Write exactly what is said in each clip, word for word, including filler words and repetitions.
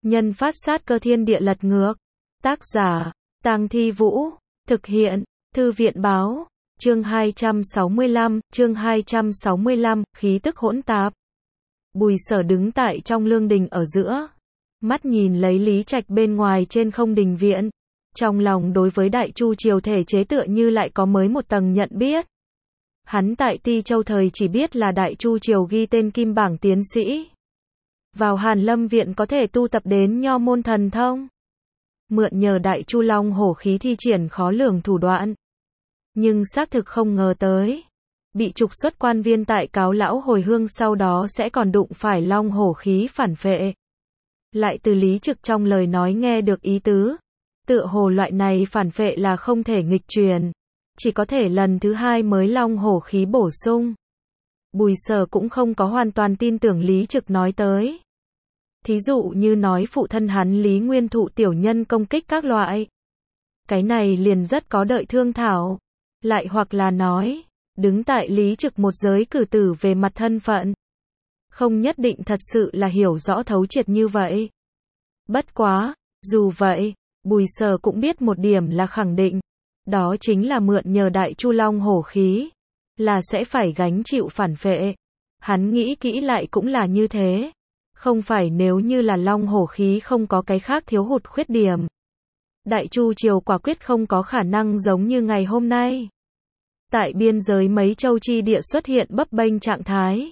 Nhân phát sát cơ thiên địa lật ngược. Tác giả, Tang Thi Vũ. Thực hiện, Thư viện báo. Chương hai trăm sáu mươi lăm, chương hai trăm sáu mươi lăm, khí tức hỗn tạp. Bùi Sở đứng tại trong lương đình ở giữa. Mắt nhìn lấy Lý Trạch bên ngoài trên không đình viện. Trong lòng đối với Đại Chu triều thể chế tựa như lại có mới một tầng nhận biết. Hắn tại Ti Châu thời chỉ biết là Đại Chu triều ghi tên kim bảng tiến sĩ. Vào Hàn Lâm viện có thể tu tập đến nho môn thần thông. Mượn nhờ Đại Chu Long hổ khí thi triển khó lường thủ đoạn. Nhưng xác thực không ngờ tới. Bị trục xuất quan viên tại cáo lão hồi hương sau đó sẽ còn đụng phải long hổ khí phản phệ. Lại từ Lý Trực trong lời nói nghe được ý tứ. Tựa hồ loại này phản phệ là không thể nghịch truyền. Chỉ có thể lần thứ hai mới long hổ khí bổ sung. Bùi Sở cũng không có hoàn toàn tin tưởng Lý Trực nói tới. Thí dụ như nói phụ thân hắn Lý Nguyên thụ tiểu nhân công kích các loại. Cái này liền rất có đợi thương thảo. Lại hoặc là nói, đứng tại Lý Trực một giới cử tử về mặt thân phận. Không nhất định thật sự là hiểu rõ thấu triệt như vậy. Bất quá, dù vậy, Bùi Sở cũng biết một điểm là khẳng định. Đó chính là mượn nhờ Đại Chu Long hổ khí. Là sẽ phải gánh chịu phản phệ. Hắn nghĩ kỹ lại cũng là như thế. Không phải nếu như là long hổ khí không có cái khác thiếu hụt khuyết điểm. Đại Chu triều quả quyết không có khả năng giống như ngày hôm nay. Tại biên giới mấy châu chi địa xuất hiện bấp bênh trạng thái.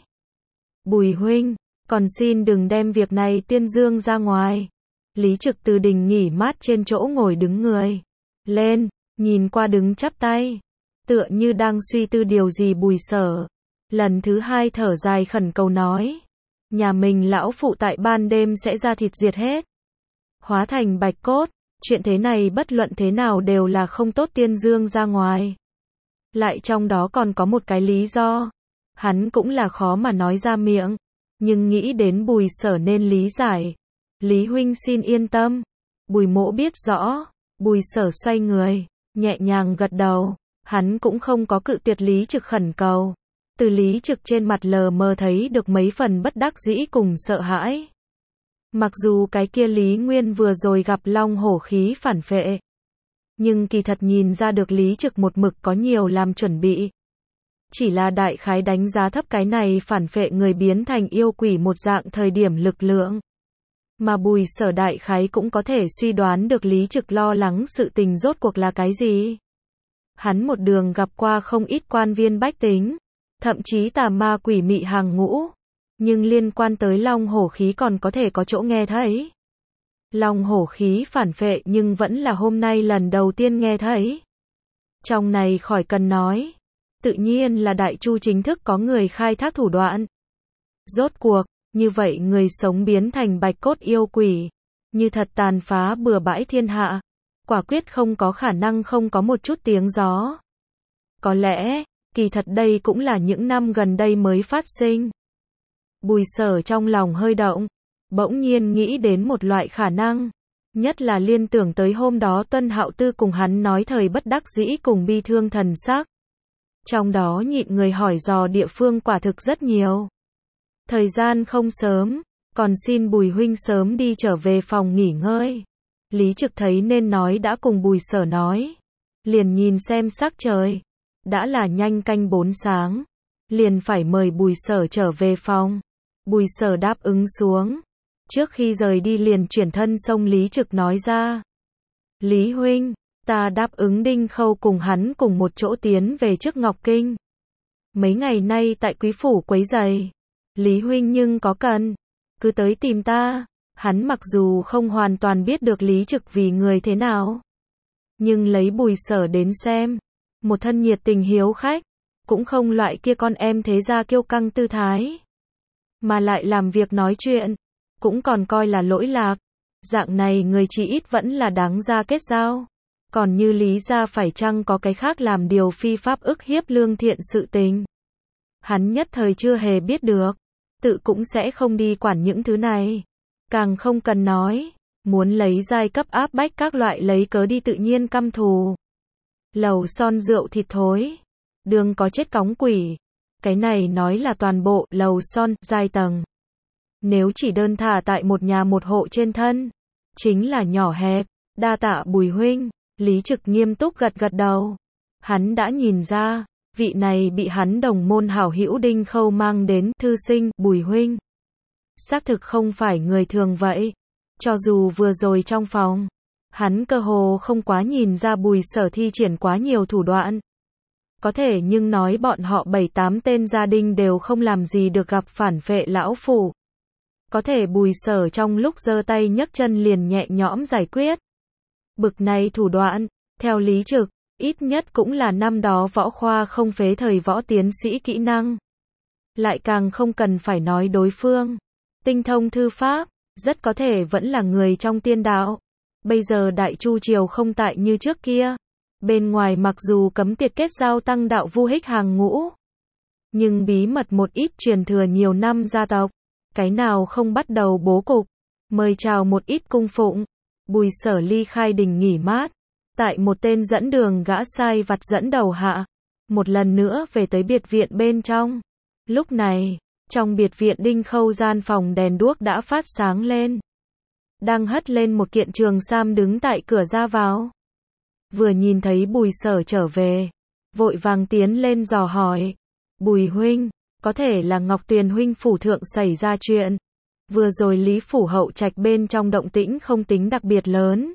Bùi huynh, còn xin đừng đem việc này tuyên dương ra ngoài. Lý Trực từ đình nghỉ mát trên chỗ ngồi đứng người. Lên, nhìn qua đứng chắp tay. Tựa như đang suy tư điều gì Bùi Sở. Lần thứ hai thở dài khẩn cầu nói. Nhà mình lão phụ tại ban đêm sẽ ra thịt diệt hết. Hóa thành bạch cốt. Chuyện thế này bất luận thế nào đều là không tốt tiên dương ra ngoài. Lại trong đó còn có một cái lý do. Hắn cũng là khó mà nói ra miệng. Nhưng nghĩ đến Bùi Sở nên lý giải. Lý huynh xin yên tâm. Bùi mỗ biết rõ. Bùi Sở xoay người. Nhẹ nhàng gật đầu. Hắn cũng không có cự tuyệt Lý Trực khẩn cầu. Từ Lý Trực trên mặt lờ mờ thấy được mấy phần bất đắc dĩ cùng sợ hãi. Mặc dù cái kia Lý Nguyên vừa rồi gặp long hổ khí phản phệ. Nhưng kỳ thật nhìn ra được Lý Trực một mực có nhiều làm chuẩn bị. Chỉ là đại khái đánh giá thấp cái này phản phệ người biến thành yêu quỷ một dạng thời điểm lực lượng. Mà Bùi Sở đại khái cũng có thể suy đoán được Lý Trực lo lắng sự tình rốt cuộc là cái gì. Hắn một đường gặp qua không ít quan viên bách tính. Thậm chí tà ma quỷ mị hàng ngũ. Nhưng liên quan tới long hổ khí còn có thể có chỗ nghe thấy. Long hổ khí phản phệ nhưng vẫn là hôm nay lần đầu tiên nghe thấy. Trong này khỏi cần nói. Tự nhiên là Đại Chu chính thức có người khai thác thủ đoạn. Rốt cuộc, như vậy người sống biến thành bạch cốt yêu quỷ. Như thật tàn phá bừa bãi thiên hạ. Quả quyết không có khả năng không có một chút tiếng gió. Có lẽ, kỳ thật đây cũng là những năm gần đây mới phát sinh. Bùi Sở trong lòng hơi động. Bỗng nhiên nghĩ đến một loại khả năng. Nhất là liên tưởng tới hôm đó Tuân Hạo Tư cùng hắn nói thời bất đắc dĩ cùng bi thương thần sắc. Trong đó nhịn người hỏi dò địa phương quả thực rất nhiều. Thời gian không sớm. Còn xin Bùi huynh sớm đi trở về phòng nghỉ ngơi. Lý Trực thấy nên nói đã cùng Bùi Sở nói. Liền nhìn xem sắc trời. Đã là nhanh canh bốn sáng. Liền phải mời Bùi Sở trở về phòng. Bùi Sở đáp ứng xuống. Trước khi rời đi liền chuyển thân xông Lý Trực nói ra. Lý huynh, ta đáp ứng Đinh Khâu cùng hắn cùng một chỗ tiến về trước Ngọc Kinh. Mấy ngày nay tại quý phủ quấy giày. Lý huynh nhưng có cần. Cứ tới tìm ta. Hắn mặc dù không hoàn toàn biết được Lý Trực vì người thế nào. Nhưng lấy Bùi Sở đến xem. Một thân nhiệt tình hiếu khách. Cũng không loại kia con em thế gia kiêu căng tư thái. Mà lại làm việc nói chuyện. Cũng còn coi là lỗi lạc. Dạng này người chỉ ít vẫn là đáng ra kết giao. Còn như Lý gia phải chăng có cái khác làm điều phi pháp ức hiếp lương thiện sự tình. Hắn nhất thời chưa hề biết được. Tự cũng sẽ không đi quản những thứ này. Càng không cần nói. Muốn lấy giai cấp áp bách các loại lấy cớ đi tự nhiên căm thù. Lầu son rượu thịt thối. Đường có chết cóng quỷ. Cái này nói là toàn bộ lầu son, giai tầng. nếu chỉ đơn thả tại một nhà một hộ trên thân, chính là nhỏ hẹp. Đa tạ Bùi huynh, Lý Trực nghiêm túc gật gật đầu. Hắn đã nhìn ra, vị này bị hắn đồng môn hảo hữu Đinh Khâu mang đến thư sinh, Bùi huynh. Xác thực không phải người thường vậy. Cho dù vừa rồi trong phòng, hắn cơ hồ không quá nhìn ra Bùi Sở thi triển quá nhiều thủ đoạn. Có thể nhưng nói bọn họ bảy tám tên gia đình đều không làm gì được gặp phản phệ lão phủ. Có thể Bùi Sở trong lúc giơ tay nhấc chân liền nhẹ nhõm giải quyết. Bực này thủ đoạn, theo Lý Trực, ít nhất cũng là năm đó võ khoa không phế thời võ tiến sĩ kỹ năng. Lại càng không cần phải nói đối phương tinh thông thư pháp, rất có thể vẫn là người trong tiên đạo. Bây giờ Đại Chu triều không tại như trước kia. Bên ngoài mặc dù cấm tiệt kết giao tăng đạo vu hích hàng ngũ, nhưng bí mật một ít truyền thừa nhiều năm gia tộc, cái nào không bắt đầu bố cục, mời chào một ít cung phụng. Bùi Sở ly khai đình nghỉ mát, tại một tên dẫn đường gã sai vặt dẫn đầu hạ, một lần nữa về tới biệt viện bên trong. Lúc này, trong biệt viện Đinh Khâu gian phòng đèn đuốc đã phát sáng lên. Đang hất lên một kiện trường sam đứng tại cửa ra vào. Vừa nhìn thấy Bùi Sở trở về, vội vàng tiến lên dò hỏi. Bùi huynh, có thể là Ngọc Tuyền huynh phủ thượng xảy ra chuyện. Vừa rồi Lý phủ hậu trạch bên trong động tĩnh không tính đặc biệt lớn.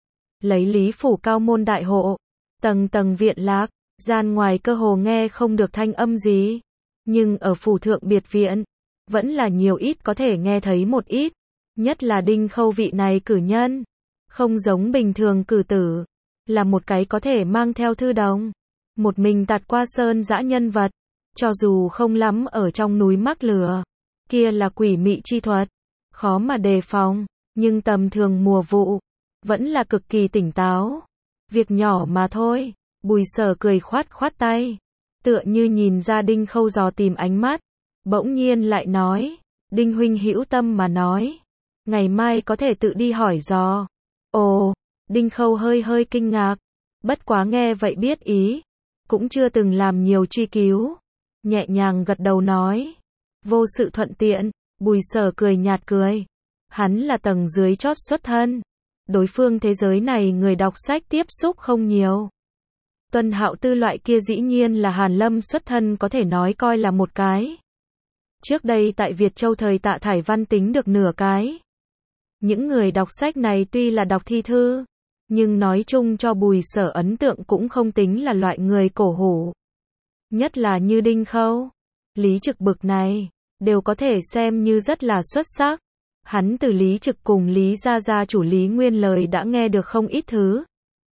Lấy Lý phủ cao môn đại hộ, tầng tầng viện lạc, gian ngoài cơ hồ nghe không được thanh âm gì. Nhưng ở phủ thượng biệt viện, vẫn là nhiều ít có thể nghe thấy một ít. Nhất là Đinh Khâu vị này cử nhân, không giống bình thường cử tử, là một cái có thể mang theo thư đồng, một mình tạt qua sơn dã nhân vật. Cho dù không lắm ở trong núi mắc lửa, kia là quỷ mị chi thuật, khó mà đề phòng, nhưng tầm thường mùa vụ, vẫn là cực kỳ tỉnh táo. Việc nhỏ mà thôi. Bùi Sở cười khoát khoát tay, tựa như nhìn ra Đinh Khâu dò tìm ánh mắt, bỗng nhiên lại nói, Đinh huynh hữu tâm mà nói, ngày mai có thể tự đi hỏi dò. Ồ, Đinh Khâu hơi hơi kinh ngạc, bất quá nghe vậy biết ý, cũng chưa từng làm nhiều truy cứu, nhẹ nhàng gật đầu nói, vô sự thuận tiện. Bùi Sở cười nhạt cười, hắn là tầng dưới chót xuất thân, đối phương thế giới này người đọc sách tiếp xúc không nhiều. Tuân Hạo Tư loại kia dĩ nhiên là Hàn Lâm xuất thân có thể nói coi là một cái. Trước đây tại Việt Châu thời Tạ Thải Văn tính được nửa cái. Những người đọc sách này tuy là đọc thi thư, nhưng nói chung cho Bùi Sở ấn tượng cũng không tính là loại người cổ hủ. Nhất là như Đinh Khâu, Lý Trực bực này, đều có thể xem như rất là xuất sắc. Hắn từ Lý Trực cùng Lý gia gia chủ Lý Nguyên lời đã nghe được không ít thứ.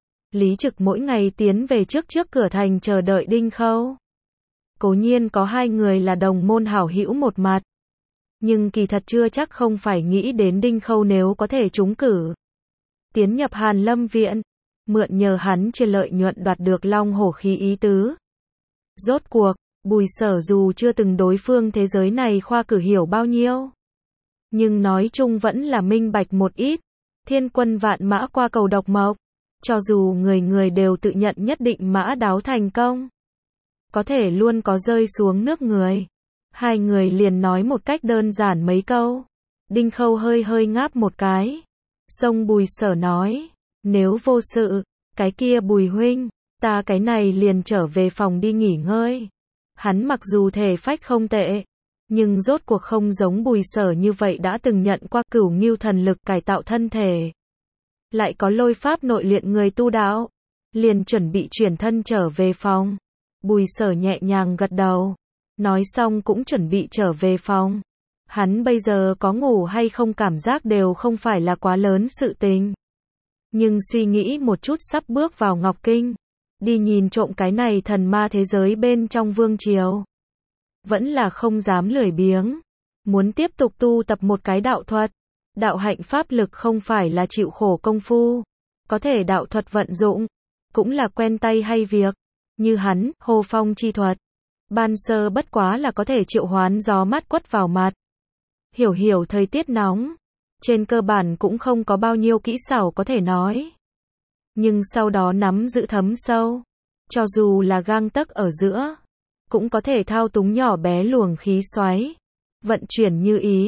Lý Trực mỗi ngày tiến về trước trước cửa thành chờ đợi Đinh Khâu. Cố nhiên có hai người là đồng môn hảo hữu một mặt, nhưng kỳ thật chưa chắc không phải nghĩ đến Đinh Khâu nếu có thể trúng cử, tiến nhập Hàn Lâm viện, mượn nhờ hắn chia lợi nhuận đoạt được long hổ khí ý tứ. Rốt cuộc, Bùi Sở dù chưa từng đối phương thế giới này khoa cử hiểu bao nhiêu, nhưng nói chung vẫn là minh bạch một ít. Thiên quân vạn mã qua cầu độc mộc, cho dù người người đều tự nhận nhất định mã đáo thành công, có thể luôn có rơi xuống nước người. Hai người liền nói một cách đơn giản mấy câu. Đinh Khâu hơi hơi ngáp một cái. Xông Bùi Sở nói, nếu vô sự, cái kia Bùi huynh, ta cái này liền trở về phòng đi nghỉ ngơi. Hắn mặc dù thể phách không tệ, nhưng rốt cuộc không giống Bùi Sở như vậy đã từng nhận qua cửu ngưu thần lực cải tạo thân thể, lại có lôi pháp nội luyện người tu đạo, liền chuẩn bị chuyển thân trở về phòng. Bùi Sở nhẹ nhàng gật đầu, nói xong cũng chuẩn bị trở về phòng. Hắn bây giờ có ngủ hay không cảm giác đều không phải là quá lớn sự tình. Nhưng suy nghĩ một chút sắp bước vào Ngọc Kinh, đi nhìn trộm cái này thần ma thế giới bên trong vương triều, vẫn là không dám lười biếng. Muốn tiếp tục tu tập một cái đạo thuật. Đạo hạnh pháp lực không phải là chịu khổ công phu, có thể đạo thuật vận dụng, cũng là quen tay hay việc. Như hắn, hồ phong chi thuật, ban sơ bất quá là có thể triệu hoán gió mát quất vào mặt, hiểu hiểu thời tiết nóng, trên cơ bản cũng không có bao nhiêu kỹ xảo có thể nói. Nhưng sau đó nắm giữ thấm sâu, cho dù là gang tấc ở giữa, cũng có thể thao túng nhỏ bé luồng khí xoáy, vận chuyển như ý.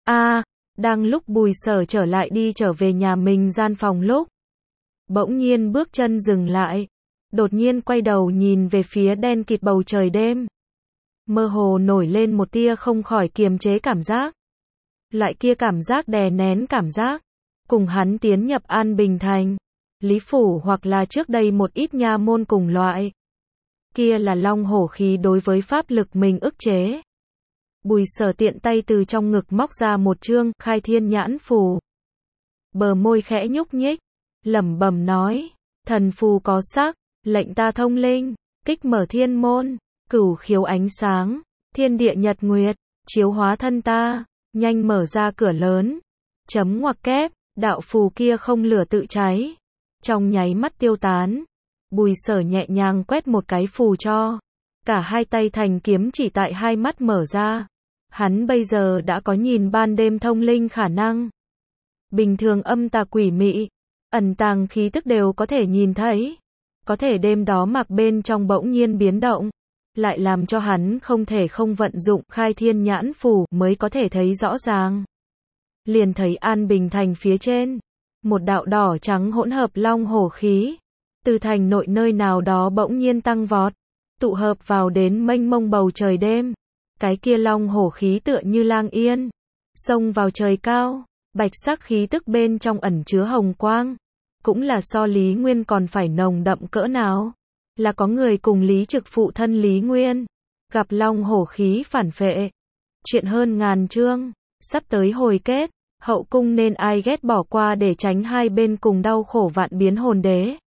A, đang lúc Bùi Sở trở lại đi trở về nhà mình gian phòng lúc. Bỗng nhiên bước chân dừng lại. Đột nhiên quay đầu nhìn về phía đen kịt bầu trời đêm. Mơ hồ nổi lên một tia không khỏi kiềm chế cảm giác. Loại kia cảm giác đè nén cảm giác. Cùng hắn tiến nhập An Bình Thành, Lý Phủ hoặc là trước đây một ít nha môn cùng loại. Kia là long hổ khí đối với pháp lực mình ức chế. Bùi Sở tiện tay từ trong ngực móc ra một chương khai thiên nhãn phù. Bờ môi khẽ nhúc nhích, lẩm bẩm nói, thần phù có sắc, lệnh ta thông linh, kích mở thiên môn, cửu khiếu ánh sáng, thiên địa nhật nguyệt, chiếu hóa thân ta, nhanh mở ra cửa lớn, chấm ngoặc kép, đạo phù kia không lửa tự cháy, trong nháy mắt tiêu tán. Bùi Sở nhẹ nhàng quét một cái phù cho, cả hai tay thành kiếm chỉ tại hai mắt mở ra. Hắn bây giờ đã có nhìn ban đêm thông linh khả năng. Bình thường âm tà quỷ mị, ẩn tàng khí tức đều có thể nhìn thấy. Có thể đêm đó mặc bên trong bỗng nhiên biến động, lại làm cho hắn không thể không vận dụng khai thiên nhãn phù mới có thể thấy rõ ràng. Liền thấy An Bình Thành phía trên, một đạo đỏ trắng hỗn hợp long hổ khí, từ thành nội nơi nào đó bỗng nhiên tăng vọt, tụ hợp vào đến mênh mông bầu trời đêm. Cái kia long hổ khí tựa như lang yên, xông vào trời cao, bạch sắc khí tức bên trong ẩn chứa hồng quang, cũng là so Lý Nguyên còn phải nồng đậm cỡ nào. Là có người cùng Lý Trực phụ thân Lý Nguyên, gặp long hổ khí phản phệ. Chuyện hơn ngàn chương, sắp tới hồi kết, hậu cung nên ai ghét bỏ qua để tránh hai bên cùng đau khổ vạn biến hồn đế.